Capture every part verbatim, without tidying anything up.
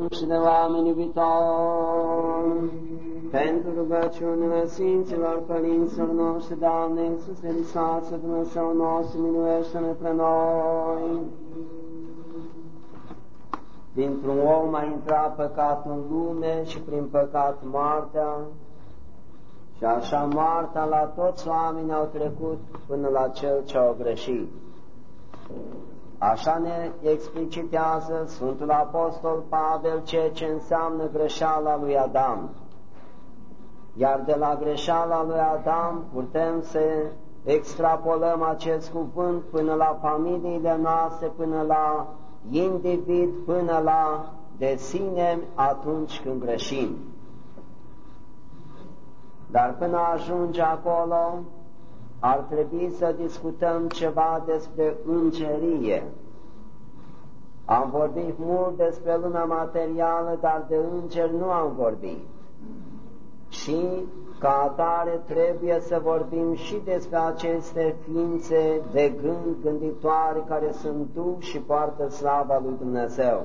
și de oameni iubitori, pentru rugăciunile Sfinților Părinților noștri, Doamne Iisuse Hristos, Dumnezeu nostru, miluiește-ne pre noi. Dintr-un om a intrat păcatul în lume și prin păcat moartea, și așa moartea la toți oamenii au trecut până la cel ce au greșit. Așa ne explicitează Sfântul Apostol Pavel ceea ce înseamnă greșeala lui Adam. Iar de la greșeala lui Adam putem să extrapolăm acest cuvânt până la familiile noastre, până la individ, până la de sine atunci când greșim. Dar până ajunge acolo, ar trebui să discutăm ceva despre îngerie. Am vorbit mult despre lumea materială, dar de îngeri nu am vorbit. Și ca atare trebuie să vorbim și despre aceste ființe de gând gânditoare care sunt duh și poartă slava lui Dumnezeu.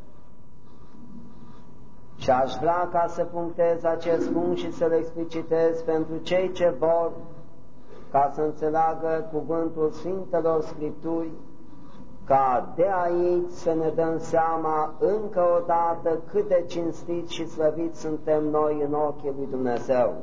Și aș vrea ca să punctez acest punct și să-l explicitez pentru cei ce vor, ca să înțeleagă cuvântul Sfintelor Scripturi, ca de aici să ne dăm seama încă o dată cât de cinstiți și slăviți suntem noi în ochii lui Dumnezeu.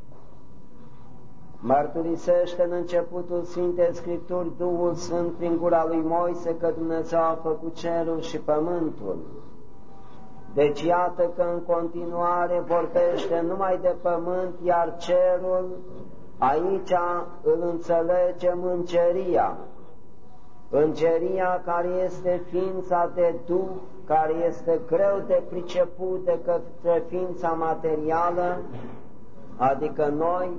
Mărturisește în începutul Sfintei Scripturi Duhul Sfânt prin gura lui Moise că Dumnezeu a făcut cerul și pământul. Deci iată că în continuare vorbește numai de pământ, iar cerul, aici îl înțelegem îngeria. Îngeria care este ființa de Duh, care este greu de priceput de către ființa materială, adică noi,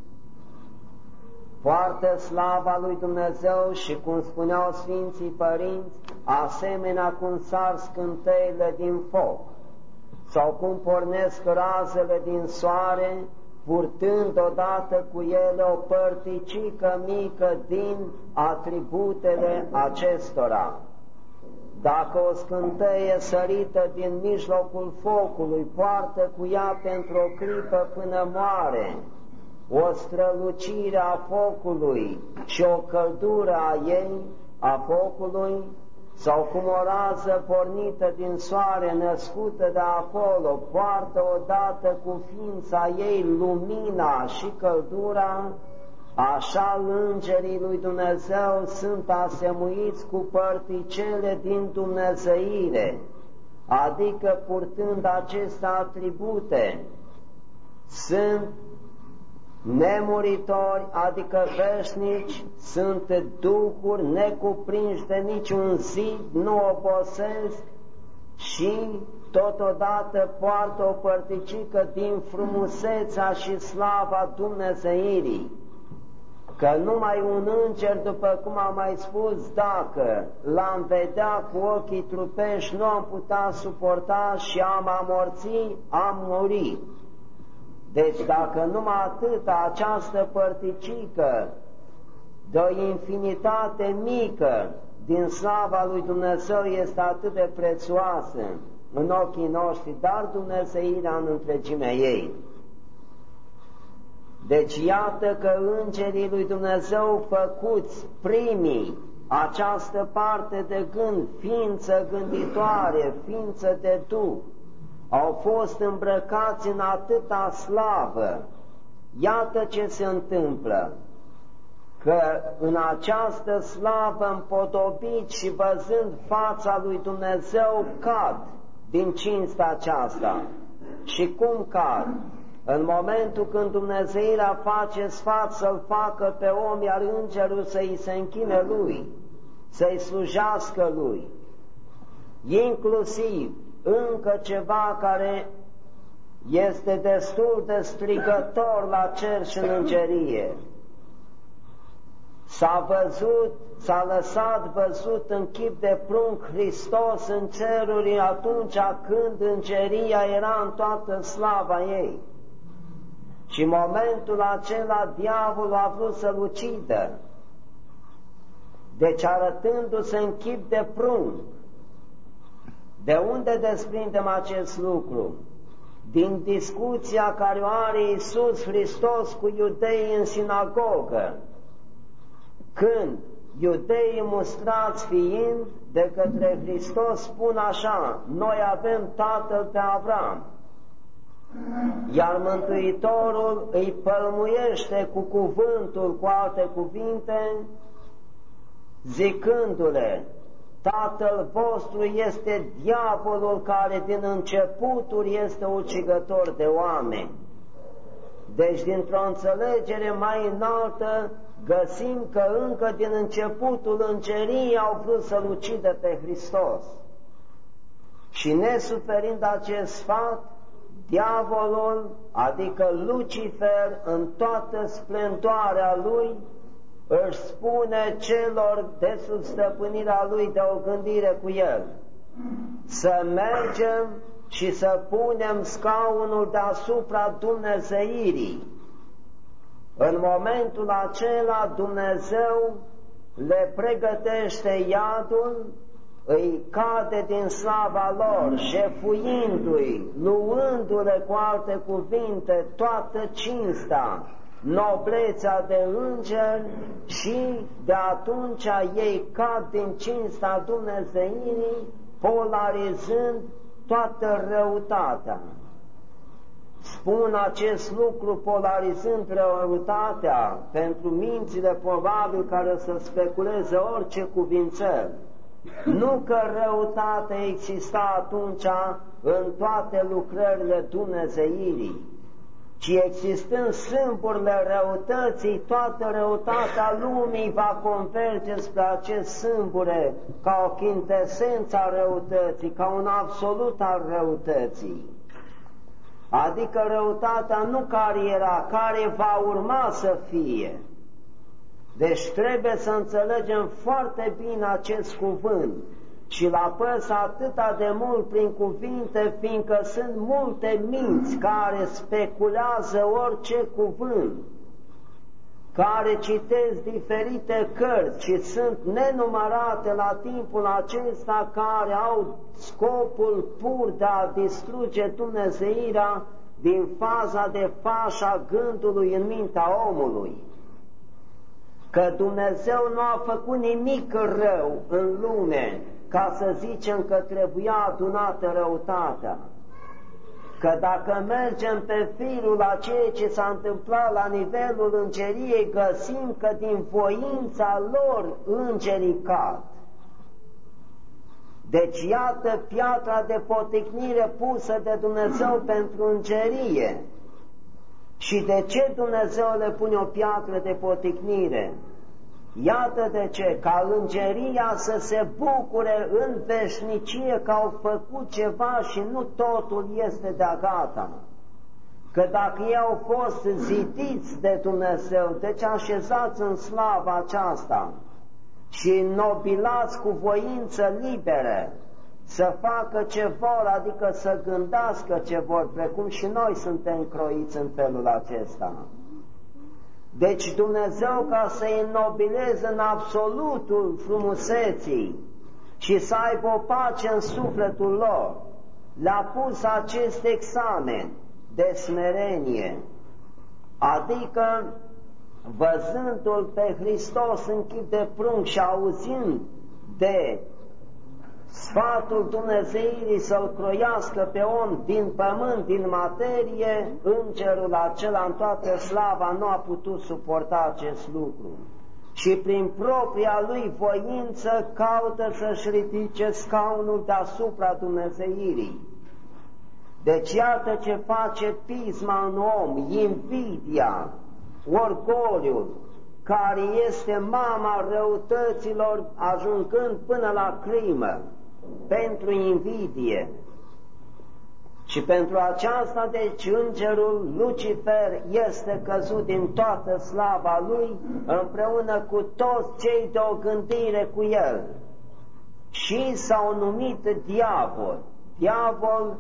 poartă slava lui Dumnezeu și, cum spuneau Sfinții Părinți, asemenea cum sar scânteile din foc, sau cum pornesc razele din soare, purtând odată cu ele o părticică mică din atributele acestora. Dacă o scânteie sărită din mijlocul focului poartă cu ea pentru o clipă până moare o strălucire a focului și o căldură a ei, a focului, sau cum o rază pornită din soare, născută de acolo, poartă odată cu ființa ei lumina și căldura, așa îngerii lui Dumnezeu sunt asemuiți cu părticele din dumnezeire, adică purtând aceste atribute, sunt nemuritori, adică veșnici, sunt duhuri necuprinși de niciun zid, nu obosesc și totodată poartă o părticică din frumusețea și slava dumnezeirii. Că numai un înger, după cum am mai spus, dacă l-am vedea cu ochii trupești, nu am putea suporta și am amorți, am murit. Deci dacă numai atâta această părticică de o infinitate mică din slava lui Dumnezeu este atât de prețioasă în ochii noștri, dar dumnezeirea în întregimea ei. Deci iată că îngerii lui Dumnezeu făcuți primii, această parte de gând, ființă gânditoare, ființă de Duh, au fost îmbrăcați în atâta slavă. Iată ce se întâmplă, că în această slavă împodobiți și văzând fața lui Dumnezeu cad din cinstea aceasta. Și cum cad? În momentul când Dumnezeirea face sfat să-l facă pe om, iar îngerul să-i se închine lui, să-i slujească lui, inclusiv încă ceva care este destul de strigător la cer și în îngerie. S-a văzut, s-a lăsat văzut în chip de prunc Hristos în ceruri atunci când îngeria era în toată slava ei. Și în momentul acela diavolul a vrut să-l ucidă. Deci arătându-se în chip de prunc, De unde desprindem acest lucru? Din discuția care o are Iisus Hristos cu iudeii în sinagogă, când iudeii mustrați fiind de către Hristos spun așa: noi avem tatăl pe Avram. Iar Mântuitorul îi pălmuiește cu cuvântul, cu alte cuvinte, zicându-le: tatăl vostru este diavolul, care din începuturi este ucigător de oameni. Deci, dintr-o înțelegere mai înaltă, găsim că încă din începutul îngerii au vrut să-L ucidă pe Hristos. Și nesuferind acest sfat, diavolul, adică Lucifer, în toată splendoarea lui, își spune celor de sub stăpânirea lui de o gândire cu el: să mergem și să punem scaunul deasupra dumnezeirii. În momentul acela Dumnezeu le pregătește iadul, îi cade din slava lor, jefuindu-i, luându-le, cu alte cuvinte, toată cinsta, noblețea de îngeri, și de atunci ei cad din cinsta dumnezeirii, polarizând toată răutatea. Spun acest lucru polarizând răutatea pentru mințile probabil care să speculeze orice cuvințel. Nu că răutatea exista atunci în toate lucrările dumnezeirii, ci existând sâmburile răutății, toată răutatea lumii va converge spre acest sâmbure ca o chintesență a răutății, ca un absolut al răutății. Adică răutatea nu care era, care va urma să fie. Deci trebuie să înțelegem foarte bine acest cuvânt și la păs atâta de mult prin cuvinte, fiindcă sunt multe minți care speculează orice cuvânt, care citesc diferite cărți și sunt nenumărate la timpul acesta, care au scopul pur de a distruge dumnezeirea din faza de fașa gândului în mintea omului. Că Dumnezeu nu a făcut nimic rău în lume, ca să zicem că trebuia adunată răutatea. Că dacă mergem pe firul a ceea ce s-a întâmplat la nivelul îngeriei, găsim că din voința lor îngerii cad. Deci iată piatra de poticnire pusă de Dumnezeu pentru îngerie. Și de ce Dumnezeu le pune o piatră de poticnire? Iată de ce, ca îngeria să se bucure în veșnicie că au făcut ceva și nu totul este de-a gata. Că dacă ei au fost zidiți de Dumnezeu, deci așezați în slava aceasta și nobilați cu voință liberă, să facă ce vor, adică să gândească ce vor, precum și noi suntem croiți în felul acesta. Deci Dumnezeu, ca să-i înnobileze în absolutul frumuseții și să aibă o pace în sufletul lor, le-a pus acest examen de smerenie, adică văzându-L pe Hristos în chip de prunc și auzind de sfatul Dumnezeirii să-L croiască pe om din pământ, din materie, îngerul acela în toată slava nu a putut suporta acest lucru și prin propria lui voință caută să-și ridice scaunul deasupra Dumnezeirii. Deci iată ce face pisma în om, invidia, orgoliul, care este mama răutăților, ajungând până la crimă, pentru invidie. Și pentru aceasta, deci, îngerul Lucifer este căzut din toată slava lui, împreună cu toți cei de o gândire cu el, și s-au numit diavol, diavol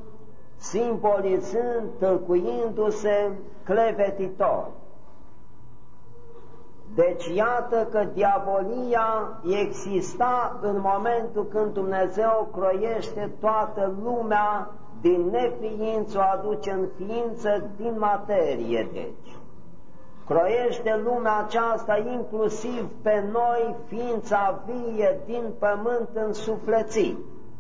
simbolizând, tâlcuindu-se, clevetitor. Deci iată că diavolia exista în momentul când Dumnezeu croiește toată lumea din neființă, o aduce în ființă din materie, deci. Croiește lumea aceasta inclusiv pe noi, ființa vie din pământ însuflețit.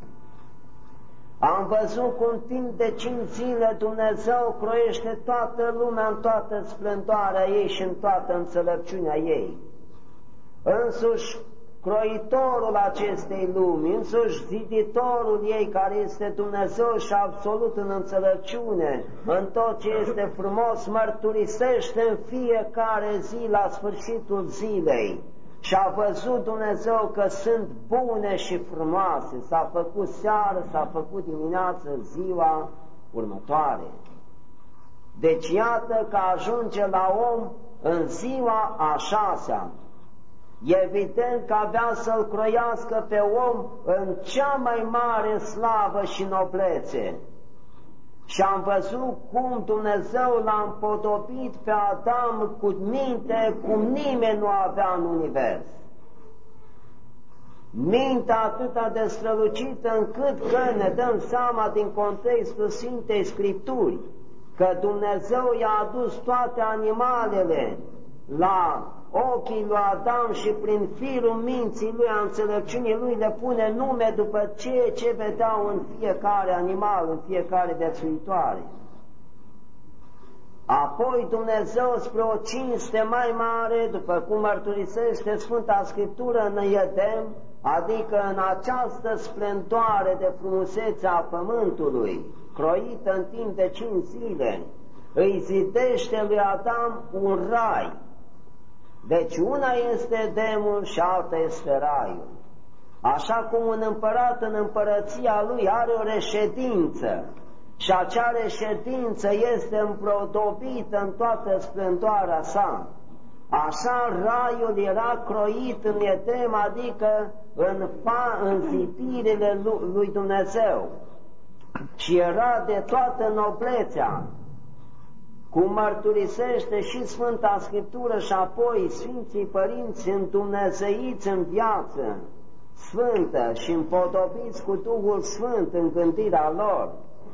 Am văzut cum timp de cinci zile Dumnezeu croiește toată lumea în toată splendoarea ei și în toată înțelepciunea ei. Însuși croitorul acestei lumi, însuși ziditorul ei, care este Dumnezeu și absolut în înțelepciune, în tot ce este frumos, mărturisește în fiecare zi la sfârșitul zilei. Și a văzut Dumnezeu că sunt bune și frumoase, s-a făcut seară, s-a făcut dimineață, ziua următoare. Deci iată că ajunge la om în ziua a șasea. Evident că avea să-l croiască pe om în cea mai mare slavă și noblețe. Și am văzut cum Dumnezeu l-a împodobit pe Adam cu minte cum nimeni nu avea în univers. Mintea atâta de strălucită încât că ne dăm seama din contextul Sfintei Scripturi că Dumnezeu i-a adus toate animalele la ochii lui Adam și prin firul minții lui, a înțelepciunii lui, le pune nume după ceea ce vedeau în fiecare animal, în fiecare viețuitoare. Apoi Dumnezeu, spre o cinste mai mare, după cum mărturisește Sfânta Scriptură, în Edem, adică în această splendoare de frumusețe a pământului, croită în timp de cinci zile, îi zidește lui Adam un rai. Deci una este Edemul și alta este raiul. Așa cum un împărat în împărăția lui are o reședință și acea reședință este împrodobită în toată splendoarea sa, așa raiul era croit în Edem, adică în, fa, în zidirile lui Dumnezeu, și era de toată noblețea, cum mărturisește și Sfânta Scriptură și apoi Sfinții Părinți îndumnezeiți în viață sfântă și împodobiți cu Duhul Sfânt în gândirea lor.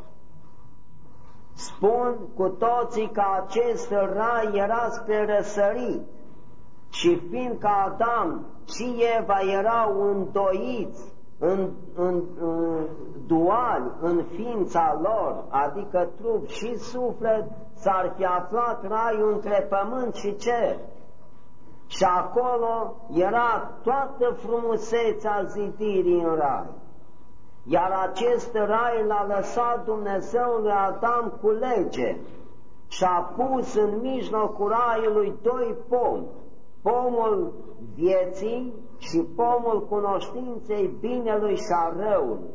Spun cu toții că acest rai era spre răsărit și fiindcă Adam și Eva erau îndoiți, în, în, în duali în ființa lor, adică trup și suflet, s-ar fi aflat raiul între pământ și cer. Și acolo era toată frumusețea zidirii în rai. Iar acest rai l-a lăsat Dumnezeu lui Adam cu lege și a pus în mijlocul raiului doi pomi, pomul vieții și pomul cunoștinței binelui și a răului.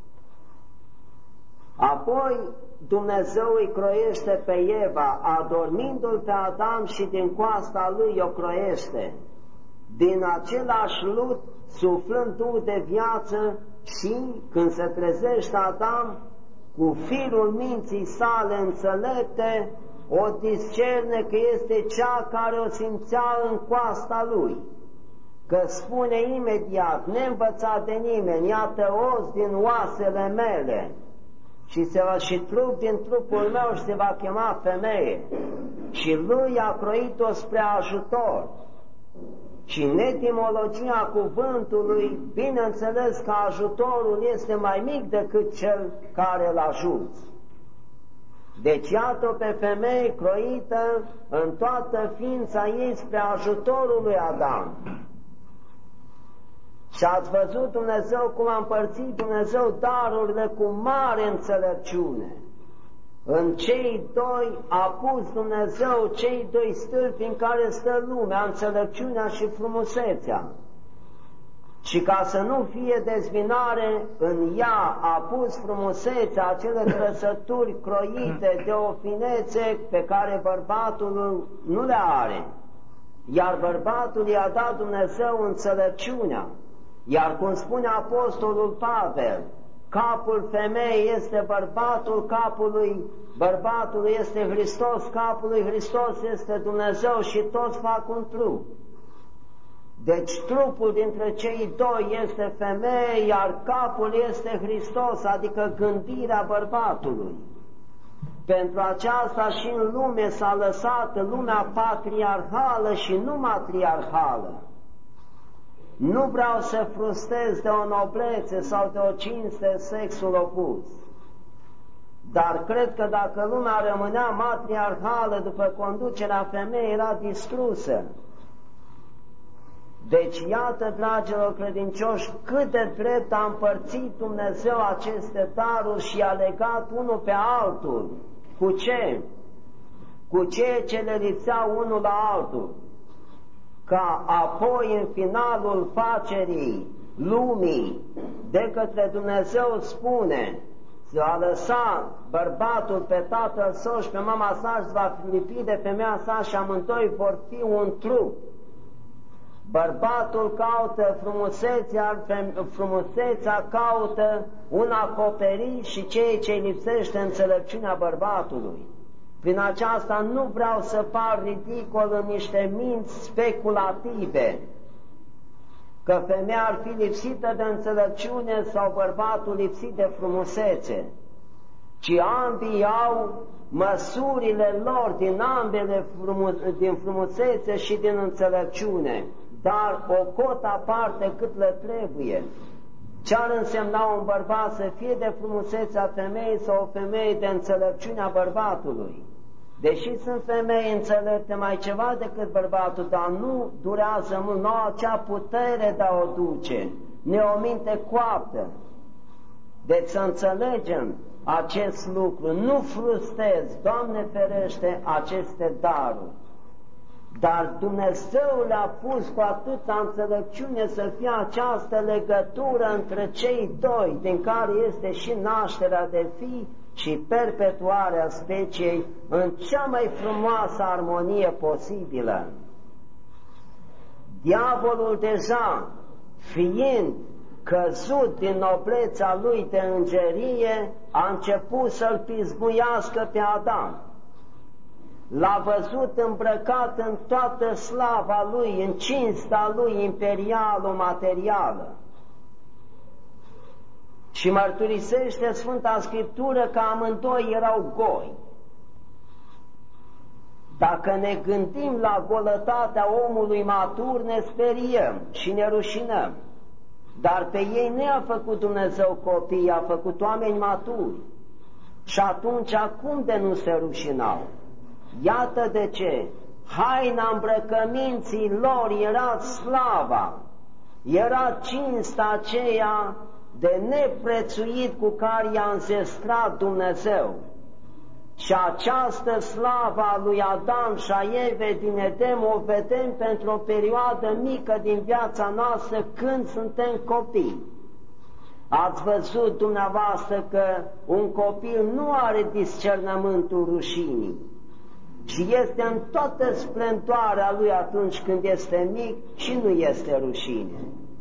Apoi Dumnezeu îi croiește pe Eva, adormindu-l pe Adam și din coasta lui o croiește. Din același lut, suflând Duh de viață, și când se trezește Adam, cu firul minții sale înțelepte, o discerne că este cea care o simțea în coasta lui, că spune imediat, neînvățat de nimeni, iată os din oasele mele și, se va, și trup din trupul meu și se va chema femeie. Și lui a croit-o spre ajutor. Și în etimologia cuvântului, bineînțeles că ajutorul este mai mic decât cel care îl ajuți. Deci iată pe femeie croită în toată ființa ei spre ajutorul lui Adam. Și ați văzut Dumnezeu cum a împărțit Dumnezeu darurile cu mare înțelepciune. În cei doi a pus Dumnezeu cei doi stâlpi în care stă lumea, înțelepciunea și frumusețea. Și ca să nu fie dezbinare, în ea a pus frumusețea, acele trăsături croite de o finețe pe care bărbatul nu le are. Iar bărbatul i-a dat Dumnezeu înțelepciunea. Iar cum spune Apostolul Pavel, capul femeii este bărbatul, capul lui bărbatul este Hristos, capul lui Hristos este Dumnezeu și toți fac un trup. Deci trupul dintre cei doi este femeie, iar capul este Hristos, adică gândirea bărbatului. Pentru aceasta și în lume s-a lăsat lumea patriarhală și nu matriarhală. Nu vreau să frustrez de o noblețe sau de o cinste sexul opus, dar cred că dacă lumea rămânea matriarhală după conducerea femeii, era distrusă. Deci iată, dragilor credincioși, cât de drept a împărțit Dumnezeu aceste daruri și a legat unul pe altul. Cu ce? Cu ceea ce le lipsea unul la altul. Ca apoi în finalul facerii lumii de către Dumnezeu spune: s-a lăsat bărbatul pe tatăl său și pe mama sa și va lipi de femeia sa și amândoi vor fi un trup. Bărbatul caută frumusețea, frumusețea caută un acoperiș și ceea ce îi lipsește înțelepciunea bărbatului. Prin aceasta nu vreau să par ridicol în niște minți speculative, că femeia ar fi lipsită de înțelepciune sau bărbatul lipsit de frumusețe, ci ambii au măsurile lor din ambele frumu- din frumusețe și din înțelepciune, dar o cotă aparte cât le trebuie. Ce ar însemna un bărbat să fie de frumusețea femeii sau o femeie de înțelepciunea bărbatului? Deși sunt femei înțelepte mai ceva decât bărbatul, dar nu durează mult, nu au acea putere de a o duce, ne o minte coaptă. Deci să înțelegem acest lucru, nu frustrez, Doamne ferește, aceste daruri. Dar Dumnezeu le-a pus cu atâta înțelepciune să fie această legătură între cei doi, din care este și nașterea de fii și perpetuarea speciei în cea mai frumoasă armonie posibilă. Diavolul deja, fiind căzut din noblețea lui de îngerie, a început să-l pismuiască pe Adam. L-a văzut îmbrăcat în toată slava lui, în cinsta lui imperialo-materială. Și mărturisește Sfânta Scriptură că amândoi erau goi. Dacă ne gândim la golătatea omului matur, ne speriem și ne rușinăm. Dar pe ei nu i-a făcut Dumnezeu copii, i-a făcut oameni maturi. Și atunci, cum de nu se rușinau? Iată de ce haina îmbrăcăminții lor era slava, era cinsta aceea de neprețuit cu care i-a înzestrat Dumnezeu. Și această slavă a lui Adam și a Evei din Edem o vedem pentru o perioadă mică din viața noastră când suntem copii. Ați văzut dumneavoastră că un copil nu are discernământul rușinii, ci este în toată splendoarea lui atunci când este mic și nu este rușine.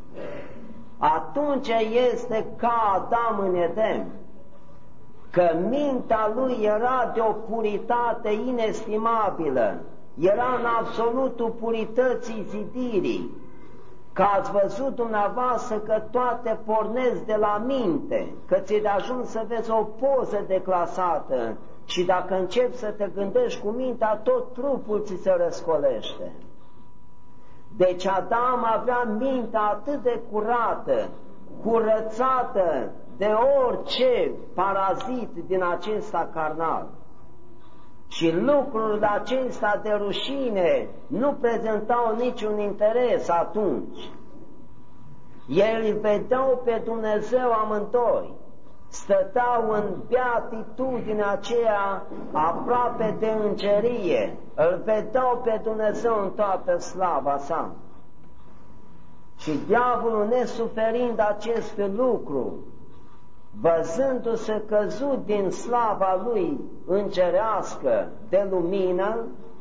Atunci este ca Adam în Edem, că mintea lui era de o puritate inestimabilă, era în absolutul purității zidirii, că ați văzut dumneavoastră că toate pornesc de la minte, că ți-e de ajuns să vezi o poză declasată și dacă începi să te gândești cu mintea, tot trupul ți se răscolește. Deci Adam avea mintea atât de curată, curățată de orice parazit din acesta carnal. Și lucrurile acestea de rușine nu prezentau niciun interes atunci. Ei îl vedeau pe Dumnezeu amândoi, stăteau în beatitudinea aceea aproape de îngerie, îl vedeau pe Dumnezeu în toată slava sa. Și diavolul, nesuferind acest lucru, văzându-se căzut din slava lui îngerească de lumină,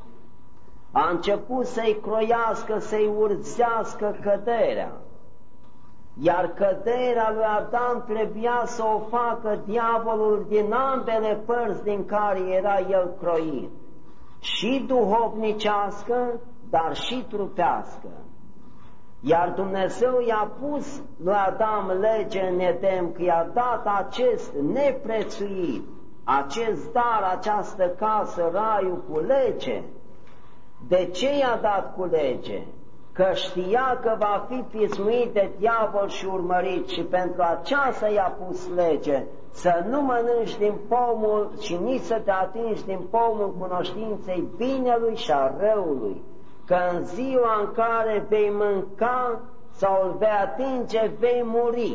a început să-i croiască, să-i urzească căderea. Iar căderea lui Adam trebuia să o facă diavolul din ambele părți din care era el croit, și duhovnicească, dar și trupească. Iar Dumnezeu i-a pus lui Adam lege în Eden, că i-a dat acest neprețuit, acest dar, această casă, raiul cu lege. De ce i-a dat cu lege? Că știa că va fi pismuit de diavol și urmărit, și pentru aceasta i-a pus lege, să nu mănânci din pomul și nici să te atingi din pomul cunoștinței binelui și a răului, că în ziua în care vei mânca sau îl vei atinge, vei muri.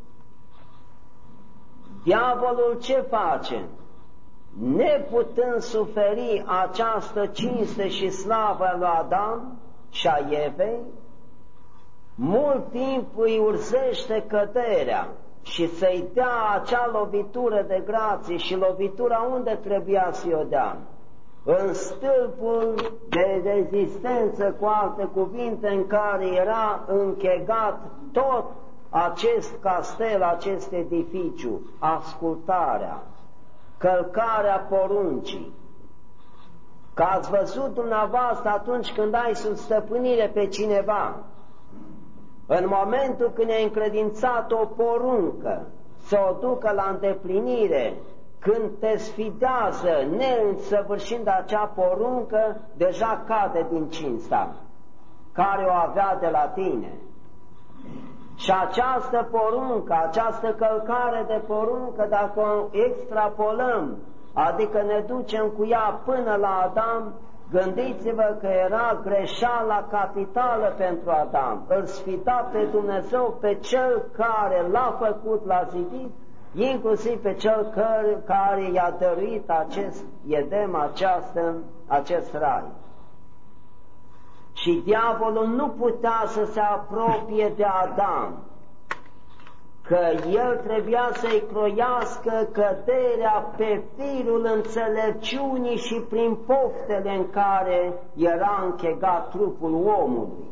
Diavolul ce face? Neputând suferi această cinste și slavă a lui Adam și a Evei, mult timp îi urzește căderea și să-i dea acea lovitură de grație, și lovitura unde trebuia să-i o dea? În stâlpul de rezistență, cu alte cuvinte, în care era închegat tot acest castel, acest edificiu, ascultarea, călcarea poruncii. Că ați văzut dumneavoastră atunci când ai sub stăpânire pe cineva, în momentul când ai încredințat o poruncă să o ducă la îndeplinire, când te sfidează neînsăvârșind acea poruncă, deja cade din cinsta care o avea de la tine. Și această poruncă, această călcare de poruncă, dacă o extrapolăm, adică ne ducem cu ea până la Adam, gândiți-vă că era greșeala capitală pentru Adam. Îl sfida pe Dumnezeu, pe Cel care l-a făcut, l-a zidit, inclusiv pe Cel care, care i-a dăruit acest Edem, această, acest rai. Și diavolul nu putea să se apropie de Adam, că el trebuia să-i croiască căderea pe firul înțelepciunii și prin poftele în care era închegat trupul omului.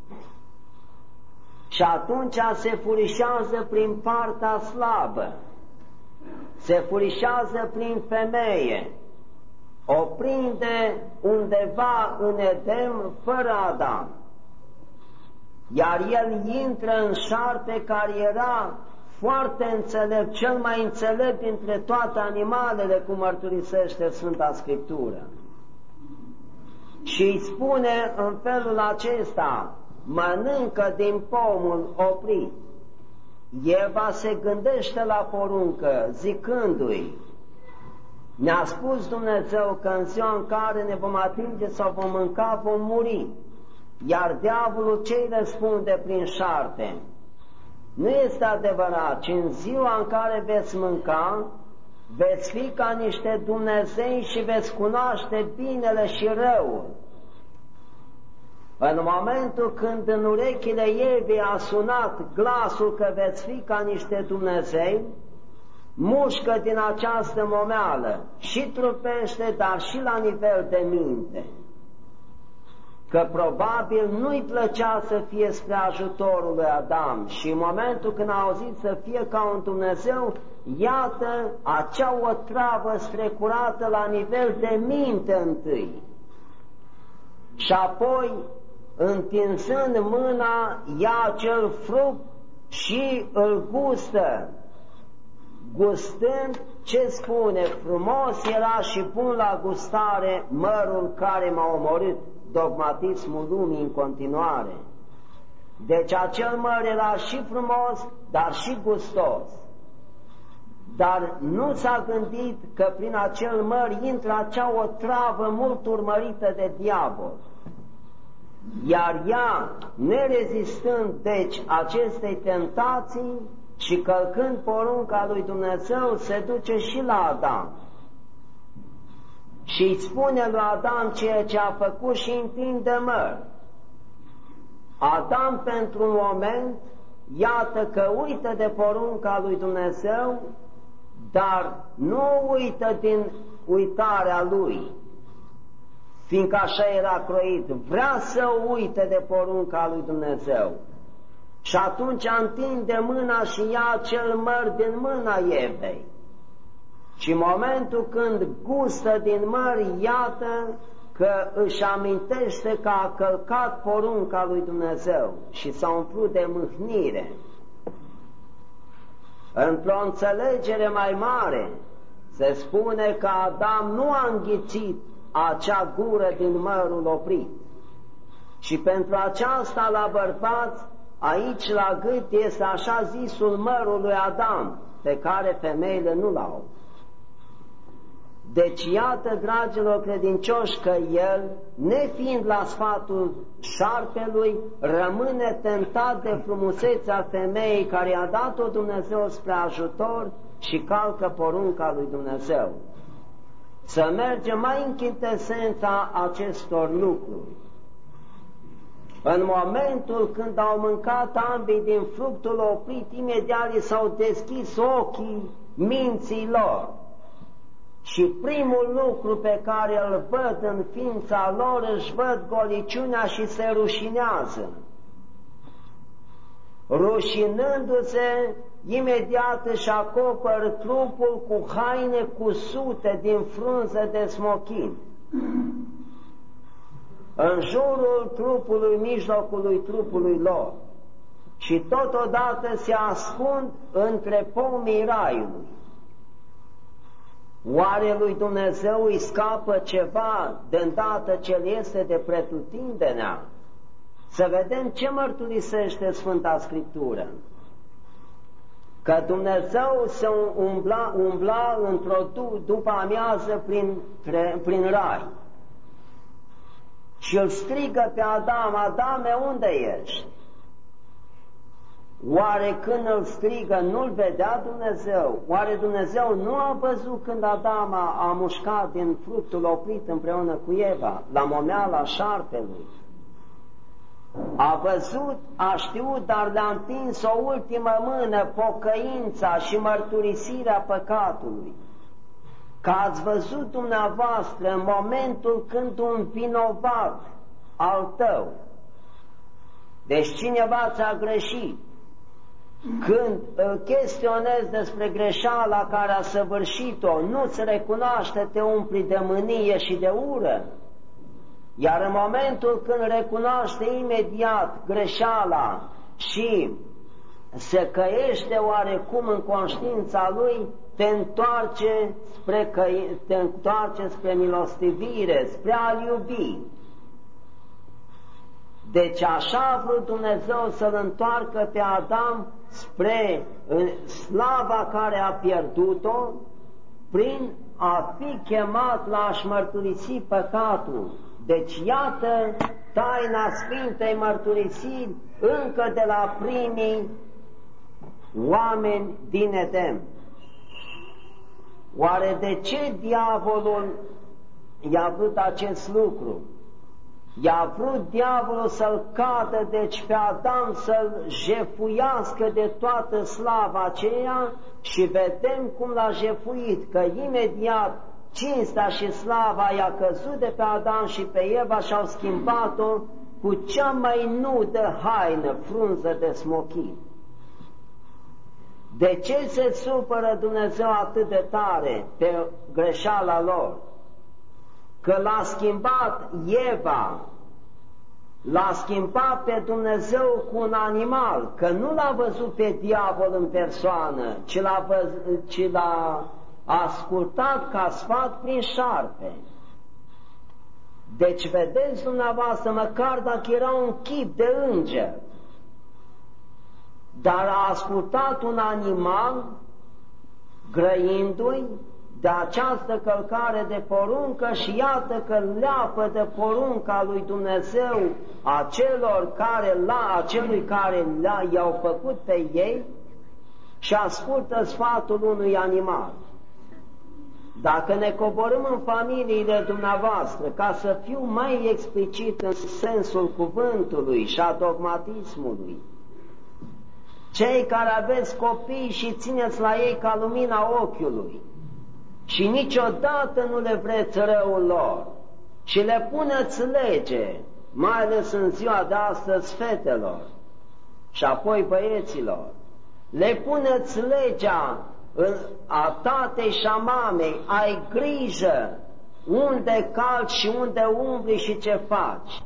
Și atunci se furișează prin partea slabă, se furișează prin femeie, o prinde undeva în Edem fără Adam, iar el intră în șarpe care era foarte înțelept, cel mai înțelept dintre toate animalele, cum mărturisește Sfânta Scriptură, și îi spune în felul acesta: mănâncă din pomul oprit. Eva se gândește la poruncă, zicându-i: ne-a spus Dumnezeu că în ziua în care ne vom atinge sau vom mânca, vom muri. Iar diavolul ce-i răspunde prin șarpe? Nu este adevărat, ci în ziua în care veți mânca, veți fi ca niște Dumnezei și veți cunoaște binele și răul. În momentul când în urechile Evei a sunat glasul că veți fi ca niște Dumnezei, mușcă din această momeală și trupește, dar și la nivel de minte, că probabil nu-i plăcea să fie spre ajutorul lui Adam, și în momentul când a auzit să fie ca un Dumnezeu, iată acea otravă strecurată la nivel de minte întâi, și apoi, întinzând mâna, ia acel fruct și îl gustă. Gustând, ce spune? Frumos era și bun la gustare mărul care m-a omorât, dogmatismul lumii în continuare. Deci acel măr era și frumos, dar și gustos. Dar nu s-a gândit că prin acel măr intră acea otravă mult urmărită de diavol. Iar ea, nerezistând deci acestei tentații și călcând porunca lui Dumnezeu, se duce și la Adam și îi spune lui Adam ceea ce a făcut și întinde măr. Adam, pentru un moment, iată că uită de porunca lui Dumnezeu, dar nu uită din uitarea lui, fiindcă așa era croit, vrea să uite de porunca lui Dumnezeu. Și atunci întinde mâna și ia acel măr din mâna Evei. Și în momentul când gustă din măr, iată că își amintește că a călcat porunca lui Dumnezeu și s-a umplut de mâhnire. Într-o înțelegere mai mare se spune că Adam nu a înghițit acea gură din mărul oprit și pentru aceasta la bărbați aici la gât este așa zisul mărul lui Adam, pe care femeile nu l-au. Deci iată, dragilor credincioși, că el, nefiind la sfatul șarpelui, rămâne tentat de frumusețea femeii care i-a dat-o Dumnezeu spre ajutor și calcă porunca lui Dumnezeu. Să mergem mai în chintesența acestor lucruri. În momentul când au mâncat ambii din fructul oprit, imediat li s-au deschis ochii minții lor. Și primul lucru pe care îl văd în ființa lor, își văd goliciunea și se rușinează. Rușinându-se, imediat își acoperă trupul cu haine cusute din frunză de smochin. În jurul trupului, mijlocului trupului lor, și totodată se ascund între pomii raiului. Oare lui Dumnezeu îi scapă ceva de îndată ce el este de pretutindenea? Să vedem ce mărturisește Sfânta Scriptură. Că Dumnezeu se umbla, umbla într-o după amiază prin, prin rai și îl strigă pe Adam: Adame, unde ești? Oare când îl strigă nu-l vedea Dumnezeu? Oare Dumnezeu nu a văzut când Adam a, a mușcat din fructul oprit împreună cu Eva, la momeala șarpelui? A văzut, a știut, dar le-a întins o ultimă mână, pocăința și mărturisirea păcatului. Că ați văzut dumneavoastră în momentul când un vinovat al tău, deci cineva ți-a greșit, când îl chestionezi despre greșeala care a săvârșit-o, nu-ți recunoaște, te umpli de mânie și de ură. Iar în momentul când recunoaște imediat greșeala și se căiește oarecum în conștiința lui, te întoarce spre, căi, te întoarce spre milostivire, spre a-L iubi. Deci așa a vrut Dumnezeu să-l întoarcă pe Adam spre slava care a pierdut-o, prin a fi chemat la a-și mărturisi păcatul. Deci iată taina Sfintei Mărturisiri încă de la primii oameni din Eden. Oare de ce diavolul i-a vrut acest lucru? I-a vrut diavolul să-l cadă, deci pe Adam să-l jefuiască de toată slava aceea, și vedem cum l-a jefuit, că imediat cinstea și slava i-a căzut de pe Adam și pe Eva și au schimbat-o cu cea mai nudă haină, frunză de smochin. De ce se supără Dumnezeu atât de tare pe greșeala lor? Că l-a schimbat Eva, l-a schimbat pe Dumnezeu cu un animal, că nu l-a văzut pe diavol în persoană, ci l-a, văzut, ci l-a ascultat ca sfat prin șarpe. Deci vedeți dumneavoastră, măcar dacă era un chip de înger, dar a ascultat un animal grăindu-i de această călcare de poruncă și iată că leapă de porunca lui Dumnezeu acelor care la, acelui care i-au făcut pe ei și ascultă sfatul unui animal. Dacă ne coborâm în familiile dumneavoastră, ca să fiu mai explicit în sensul cuvântului și a dogmatismului, cei care aveți copii și țineți la ei ca lumina ochiului și niciodată nu le vreți răul lor și le puneți lege, mai ales în ziua de astăzi fetelor și apoi băieților, le puneți legea a tatei și a mamei: ai grijă unde calci și unde umbli și ce faci.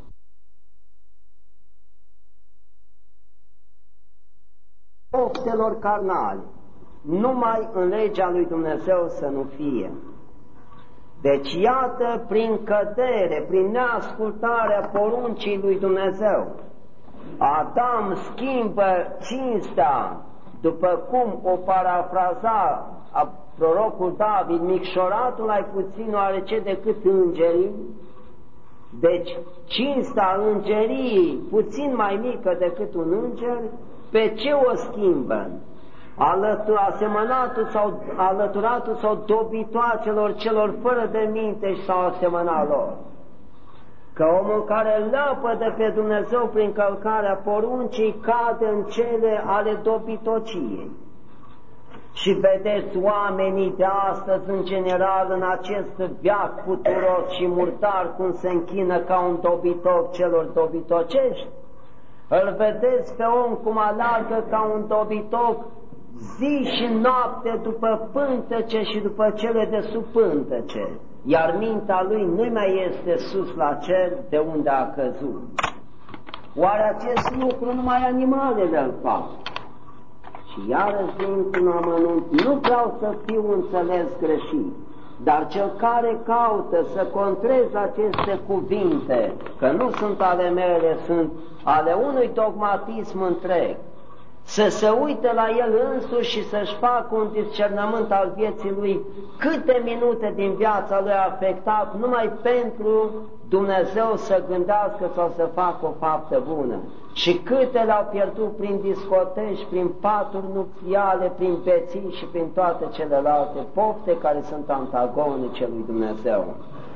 Poftelor carnale, numai în legea lui Dumnezeu să nu fie. Deci iată, prin cădere, prin neascultarea poruncii lui Dumnezeu, Adam schimbă cinstea, după cum o parafraza a prorocul David, micșoratul ai puțin oarece decât îngerii, deci cinstea îngeriei puțin mai mică decât un înger, pe ce o schimbă? Asemănatul sau, alăturatul sau dobitoacelor celor fără de minte și s-au asemănat lor. Că omul care lăpădă pe Dumnezeu prin călcarea poruncii cade în cele ale dobitociei. Și vedeți oamenii de astăzi, în general, în acest veac puturos și murdar, cum se închină ca un dobitoc celor dobitocești. Îl vedeți pe om cum alargă ca un dobitoc zi și noapte după pântece și după cele de sub pântece, iar mintea lui nu mai este sus la cer de unde a căzut. Oare acest lucru numai animalele îl fac? Și iarăși vin cu un amănunt, nu vreau să fiu înțeles greșit, dar cel care caută să contreze aceste cuvinte, că nu sunt ale mele, sunt ale unui dogmatism întreg, să se uite la el însuși și să-și facă un discernământ al vieții lui, câte minute din viața lui a afectat numai pentru Dumnezeu să gândească sau să facă o faptă bună, și câte le-au pierdut prin discoteci, prin paturi nupțiale, prin beții și prin toate celelalte pofte care sunt antagonice lui Dumnezeu.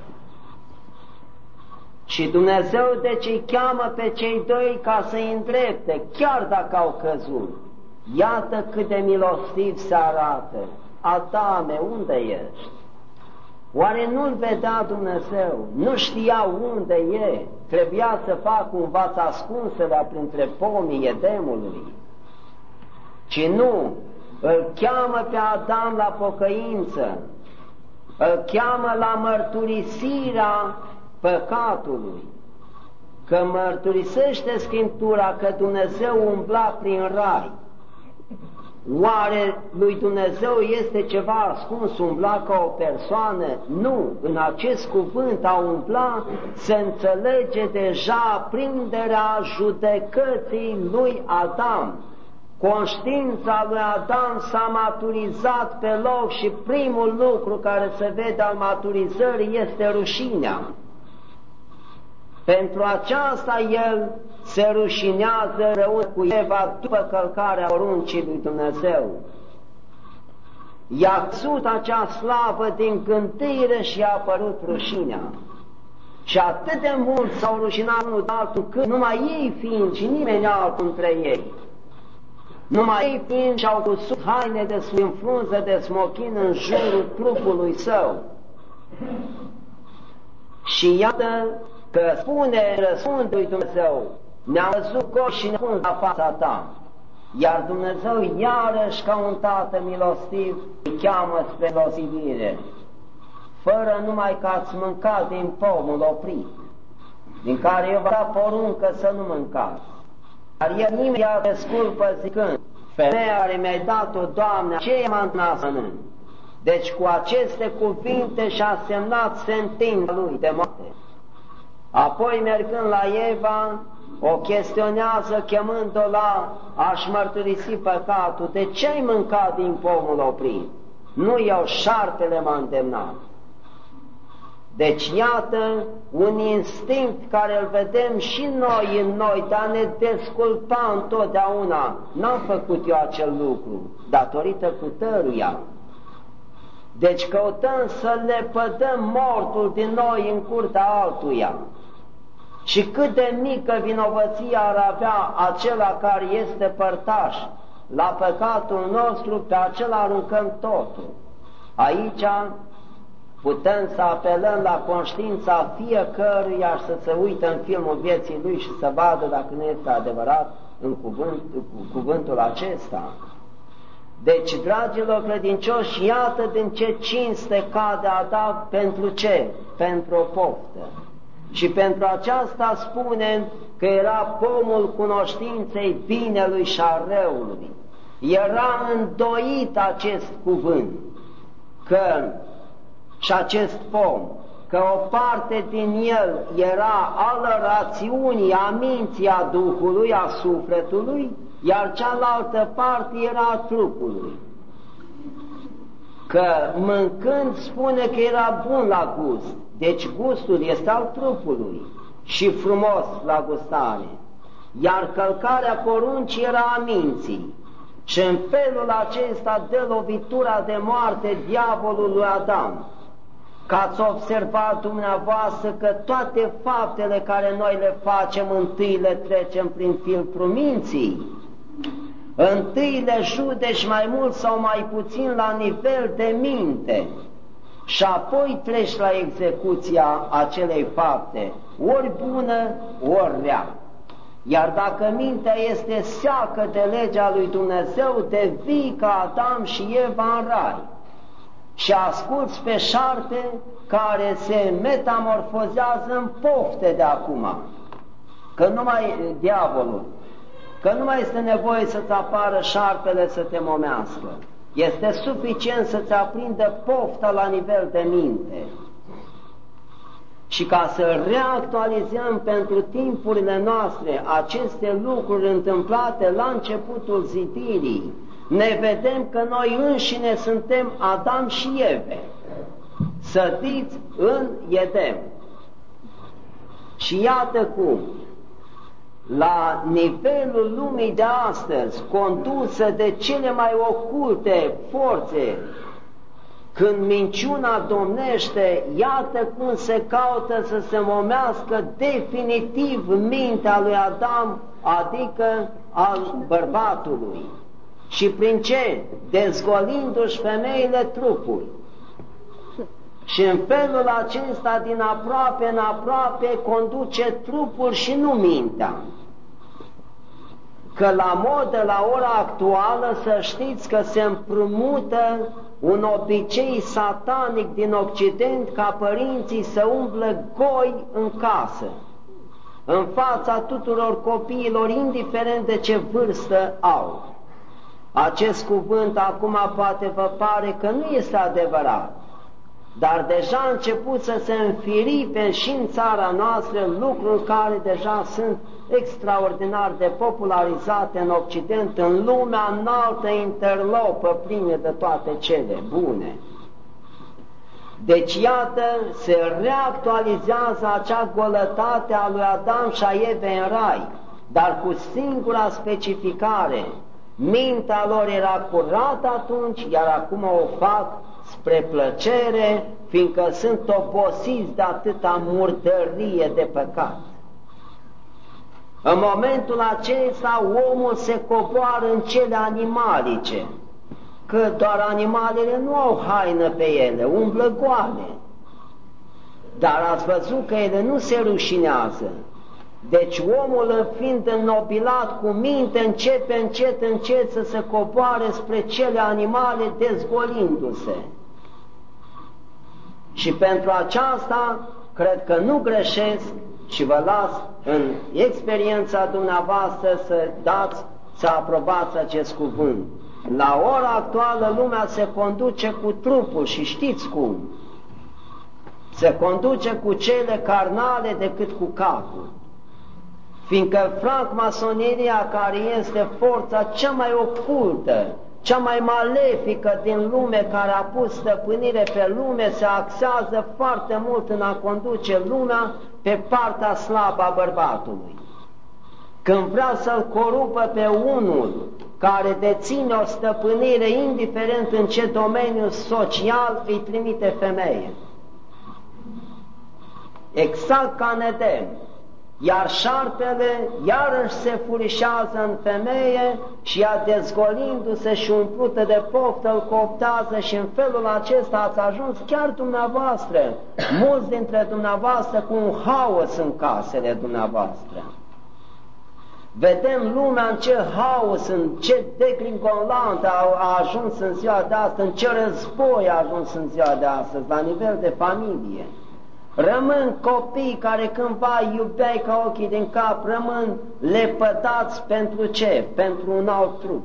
Și Dumnezeu deci îi cheamă pe cei doi ca să-i îndrepte, chiar dacă au căzut. Iată cât de milostiv se arată. Adame, unde ești? Oare nu-l vedea Dumnezeu? Nu știa unde e? Trebuia să facă un vas ascunselea printre pomii Edemului. Ci nu, îl cheamă pe Adam la pocăință, îl cheamă la mărturisirea păcatului, că mărturisește Scriptura că Dumnezeu umbla prin rai. Oare lui Dumnezeu este ceva ascuns, umbla ca o persoană? Nu, în acest cuvânt a umbla se înțelege deja prinderea judecății lui Adam. Conștiința lui Adam s-a maturizat pe loc și primul lucru care se vede al maturizării este rușinea. Pentru aceasta el se rușinează rău cu Eva după călcarea poruncii lui Dumnezeu. I-a căzut acea slavă din gândire și a apărut rușinea. Și atât de mult s-au rușinat unul de altul, cât numai ei fiind și nimeni altul între ei, numai ei fiind și-au cusut haine de în frunză de smochin în jurul trupului său. Și iată că spune, răspunde lui Dumnezeu, ne-am văzut coși și ne-am la fața ta. Iar Dumnezeu, iarăși ca un tată milostiv, îi cheamă spre milostivire, fără numai că ați mâncat din pomul oprit, din care eu vă da poruncă să nu mâncați. Dar el imediat se sculpă zicând, femeia care mi-ai dat-o, Doamne, ce m-a întâlnit să mănânc? Deci cu aceste cuvinte și-a semnat sentința lui de moarte. Apoi, mergând la Eva, o chestionează chemând-o la a-și mărturisi păcatul. De ce ai mâncat din pomul oprit? Nu eu, șarpele m-a îndemnat. Deci iată un instinct care îl vedem și noi în noi, de a ne desculpa întotdeauna. N-am făcut eu acel lucru, datorită cutăruia. Deci căutăm să lepădăm mortul din noi în curtea altuia. Și cât de mică vinovăție ar avea acela care este părtaș la păcatul nostru, pe acela aruncăm totul. Aici putem să apelăm la conștiința fiecăruia și să se uită în filmul vieții lui și să vadă dacă nu este adevărat în cuvânt, cu cuvântul acesta. Deci, dragilor credincioși, iată din ce cinste cade Adam pentru ce? Pentru o poftă. Și pentru aceasta spunem că era pomul cunoștinței binelui și a răului. Era îndoit acest cuvânt că, și acest pom, că o parte din el era al rațiunii, a minții, a Duhului, a sufletului, iar cealaltă parte era a trupului. Că mâncând spune că era bun la gust, deci gustul este al trupului și frumos la gustare, iar călcarea poruncii era a minții. Și în felul acesta dă lovitura de moarte diavolul lui Adam. Că ați observat dumneavoastră că toate faptele care noi le facem, întâi le trecem prin filtrul minții. Întâi le judeci mai mult sau mai puțin la nivel de minte și apoi treci la execuția acelei fapte, ori bună, ori rea. Iar dacă mintea este seacă de legea lui Dumnezeu, devii ca Adam și Eva în rai și asculți pe șarpe care se metamorfozează în pofte de acum, că nu mai diavolul, că nu mai este nevoie să-ți apară șarpele să te momească. Este suficient să-ți aprindă pofta la nivel de minte. Și ca să reactualizăm pentru timpurile noastre aceste lucruri întâmplate la începutul zidirii, ne vedem că noi înșine suntem Adam și Eve, sădiți în Edem. Și iată cum, la nivelul lumii de astăzi, condusă de cele mai oculte forțe, când minciuna domnește, iată cum se caută să se momească definitiv mintea lui Adam, adică al bărbatului. Și prin ce? Dezgolindu-și femeile trupul. Și în felul acesta, din aproape în aproape, conduce trupul și nu mintea. Că la modă, la ora actuală, să știți că se împrumută un obicei satanic din Occident ca părinții să umblă goi în casă, în fața tuturor copiilor, indiferent de ce vârstă au. Acest cuvânt acum poate vă pare că nu este adevărat, dar deja a început să se înfiripe și în țara noastră lucruri care deja sunt extraordinar de popularizate în Occident, în lumea înaltă interlopă, plină de toate cele bune. Deci, iată, se reactualizează acea golătate a lui Adam și a Evei în rai, dar cu singura specificare: mintea lor era curată atunci, iar acum o fac spre plăcere, fiindcă sunt obosiți de atâta murdărie de păcat. În momentul acesta omul se coboară în cele animalice, că doar animalele nu au haină pe ele, umblă goale. Dar ați văzut că ele nu se rușinează. Deci omul, fiind înnobilat cu minte, începe încet, încet să se coboare spre cele animale, dezgolindu-se. Și pentru aceasta, cred că nu greșesc și vă las în experiența dumneavoastră să dați, să aprobați acest cuvânt. La ora actuală lumea se conduce cu trupul și știți cum. Se conduce cu cele carnale decât cu capul. Fiindcă francmasoneria, care este forța cea mai ocultă, cea mai malefică din lume, care a pus stăpânire pe lume, se axează foarte mult în a conduce lumea pe partea slabă a bărbatului. Când vrea să-l corupă pe unul care deține o stăpânire, indiferent în ce domeniu social, îi trimite femeie. Exact ca în Eden. Iar șarpele iarăși se furișează în femeie și ea, dezgolindu-se și umplută de poftă, îl cooptează și în felul acesta ați ajuns chiar dumneavoastră, mulți dintre dumneavoastră, cu un haos în casele dumneavoastră. Vedem lumea în ce haos, în ce degringolant a ajuns în ziua de astăzi, în ce război a ajuns în ziua de astăzi, la nivel de familie. Rămân copii care cândva iubeai ca ochii din cap, rămân lepădați pentru ce? Pentru un alt trup.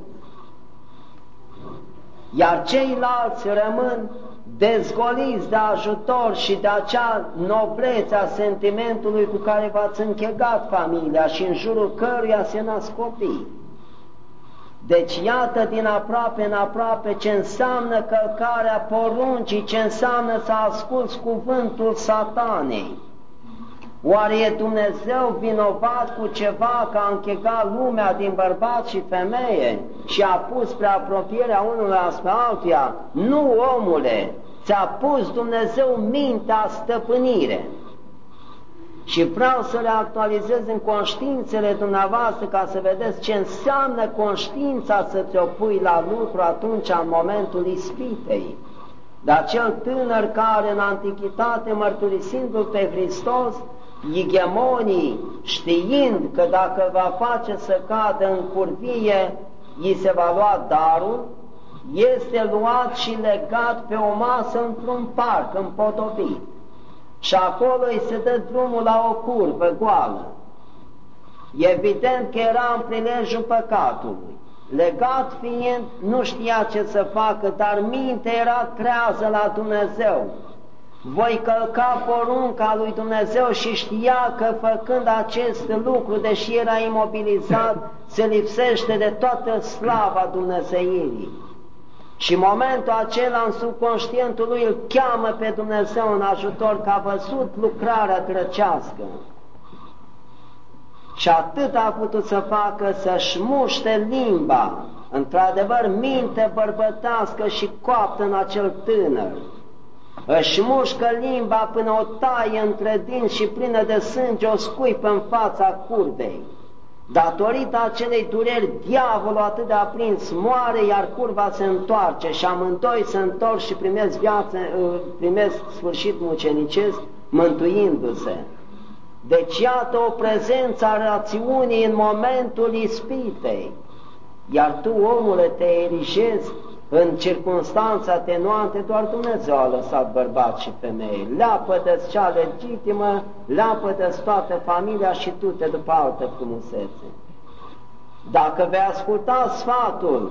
Iar ceilalți rămân dezgoliți de ajutor și de acea noblețe a sentimentului cu care v-ați închegat familia și în jurul căruia se nasc copii. Deci iată din aproape în aproape ce înseamnă călcarea poruncii, ce înseamnă să asculți cuvântul Satanei. Oare e Dumnezeu vinovat cu ceva că a închegat lumea din bărbat și femeie și a pus spre apropierea unul spre altuia? Nu, omule, ți-a pus Dumnezeu mintea stăpânire. Și vreau să le actualizez în conștiințele dumneavoastră ca să vedeți ce înseamnă conștiința să te opui la lucru atunci în momentul ispitei. De acel tânăr care în antichitate, mărturisindu-L pe Hristos, igemonii, știind că dacă va face să cadă în curvie, îi se va lua darul, este luat și legat pe o masă într-un parc împodobit. Și acolo îi se dă drumul la o curvă goală. Evident că era în prilejul păcatului. Legat fiind, nu știa ce să facă, dar mintea era trează la Dumnezeu. Voi călca porunca lui Dumnezeu și știa că făcând acest lucru, deși era imobilizat, se lipsește de toată slava Dumnezeirii. Și în momentul acela, în subconștientul lui, îl cheamă pe Dumnezeu în ajutor, că a văzut lucrarea grăcească. Și atât a putut să facă, să-și muște limba, într-adevăr minte bărbătească și coaptă în acel tânăr. Își mușcă limba până o taie între dinți și plină de sânge o scuipă în fața curvei. Datorită acelei dureri, diavolul atât de aprins moare, iar curva se întoarce și amândoi se întorc și primesc viață, primesc sfârșit mucenicesc, mântuindu-se. Deci iată o prezență a rațiunii în momentul ispitei. Iar tu, omule, te erigezi în circunstanțe atenuante, doar Dumnezeu a lăsat bărbați și femei. Leapă-te-ți cea legitimă, leapă-te-ți toată familia și tu te după altă frumusețe. Dacă vei asculta sfatul,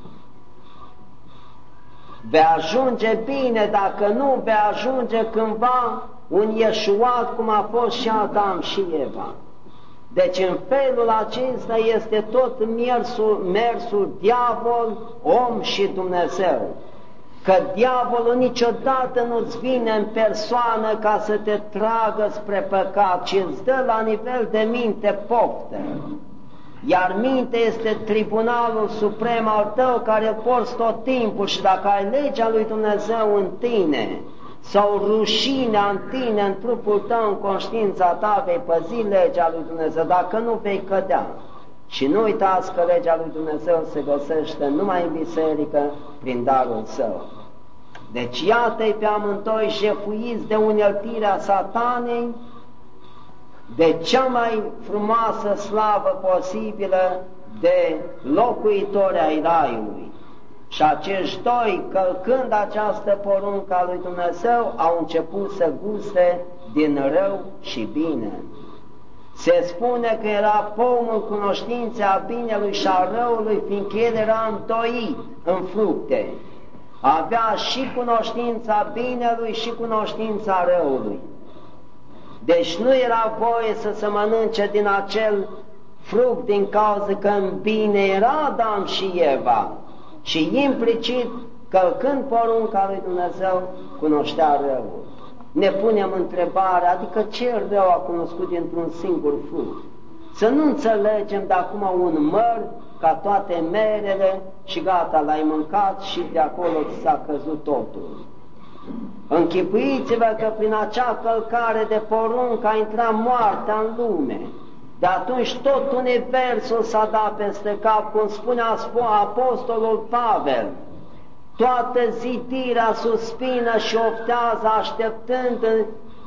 vei ajunge bine, dacă nu, vei ajunge cândva un ieșuat, cum a fost și Adam și Eva. Deci în felul acesta este tot mersul, mersul diavol, om și Dumnezeu. Că diavolul niciodată nu-ți vine în persoană ca să te tragă spre păcat, ci îți dă la nivel de minte poftă. Iar mintea este tribunalul suprem al tău care îl porți tot timpul și dacă ai legea lui Dumnezeu în tine, sau rușinea în tine, în trupul tău, în conștiința ta, vei păzi legea lui Dumnezeu, dacă nu vei cădea. Și nu uitați că legea lui Dumnezeu se găsește numai în biserică prin darul său. Deci iată-i pe amândoi jefuiți de uneltirea Satanei, de cea mai frumoasă slavă posibilă de locuitori ai raiului. Și acești doi, călcând această poruncă a lui Dumnezeu, au început să guste din rău și bine. Se spune că era pomul cunoștinței a binelui și a răului, fiindcă el era îndoit în fructe. Avea și cunoștința binelui și cunoștința răului. Deci nu era voie să se mănânce din acel fruct din cauza că în bine era Adam și Eva. Și implicit, călcând porunca lui Dumnezeu, cunoștea răul. Ne punem întrebarea, adică ce rău a cunoscut dintr-un singur fruct? Să nu înțelegem de acum un măr ca toate merele și gata, l-ai mâncat și de acolo ți s-a căzut totul. Închipuiți-vă că prin acea călcare de poruncă a intrat moartea în lume. De atunci tot universul s-a dat peste cap, cum spunea apostolul Pavel. Toată zidirea suspină și oftează așteptând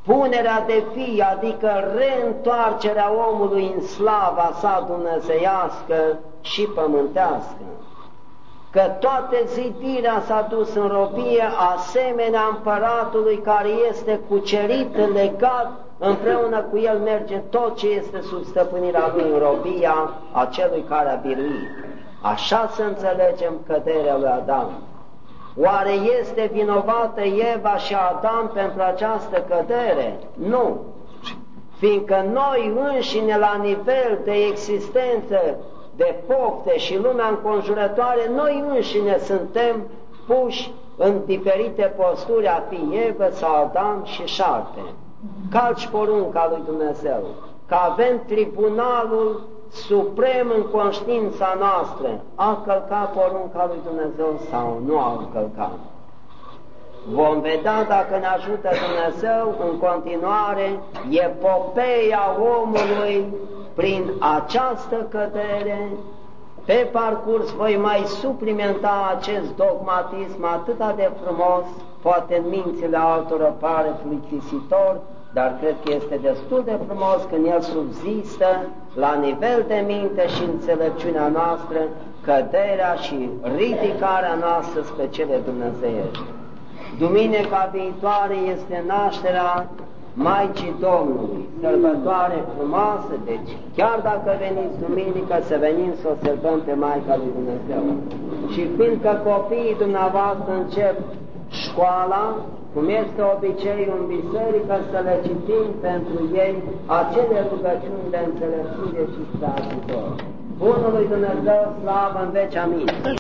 punerea de fii, adică reîntoarcerea omului în slava sa dumnezeiască și pământească. Că toată zidirea s-a dus în robie, asemenea împăratului care este cucerit, legat, împreună cu el merge tot ce este sub stăpânirea lui în robia acelui care a biruit. Așa să înțelegem căderea lui Adam. Oare este vinovată Eva și Adam pentru această cădere? Nu! Fiindcă noi înșine, la nivel de existență, de pofte și lumea înconjurătoare, noi înșine suntem puși în diferite posturi, a fi Eva sau Adam și șarpe. Calci porunca lui Dumnezeu, că avem tribunalul suprem în conștiința noastră, a călcat porunca lui Dumnezeu sau nu a călcat. Vom vedea, dacă ne ajută Dumnezeu, în continuare, epopeia omului prin această cădere. Pe parcurs voi mai suplimenta acest dogmatism atât de frumos, poate în mințile altora pare plictisitor, dar cred că este destul de frumos când el subzistă la nivel de minte și înțelepciunea noastră, căderea și ridicarea noastră spre cele dumnezeiești. Duminica viitoare este nașterea Maicii Domnului, sărbătoare frumoasă, deci chiar dacă veniți duminică, să venim să o sărbăm pe Maica lui Dumnezeu. Și fiindcă copiii dumneavoastră încep școala, cum este obiceiul în biserică, să le citim pentru ei acele rugăciuni de înțelepciune și spre ajutor. Bunului Dumnezeu, slavă în veci, amin.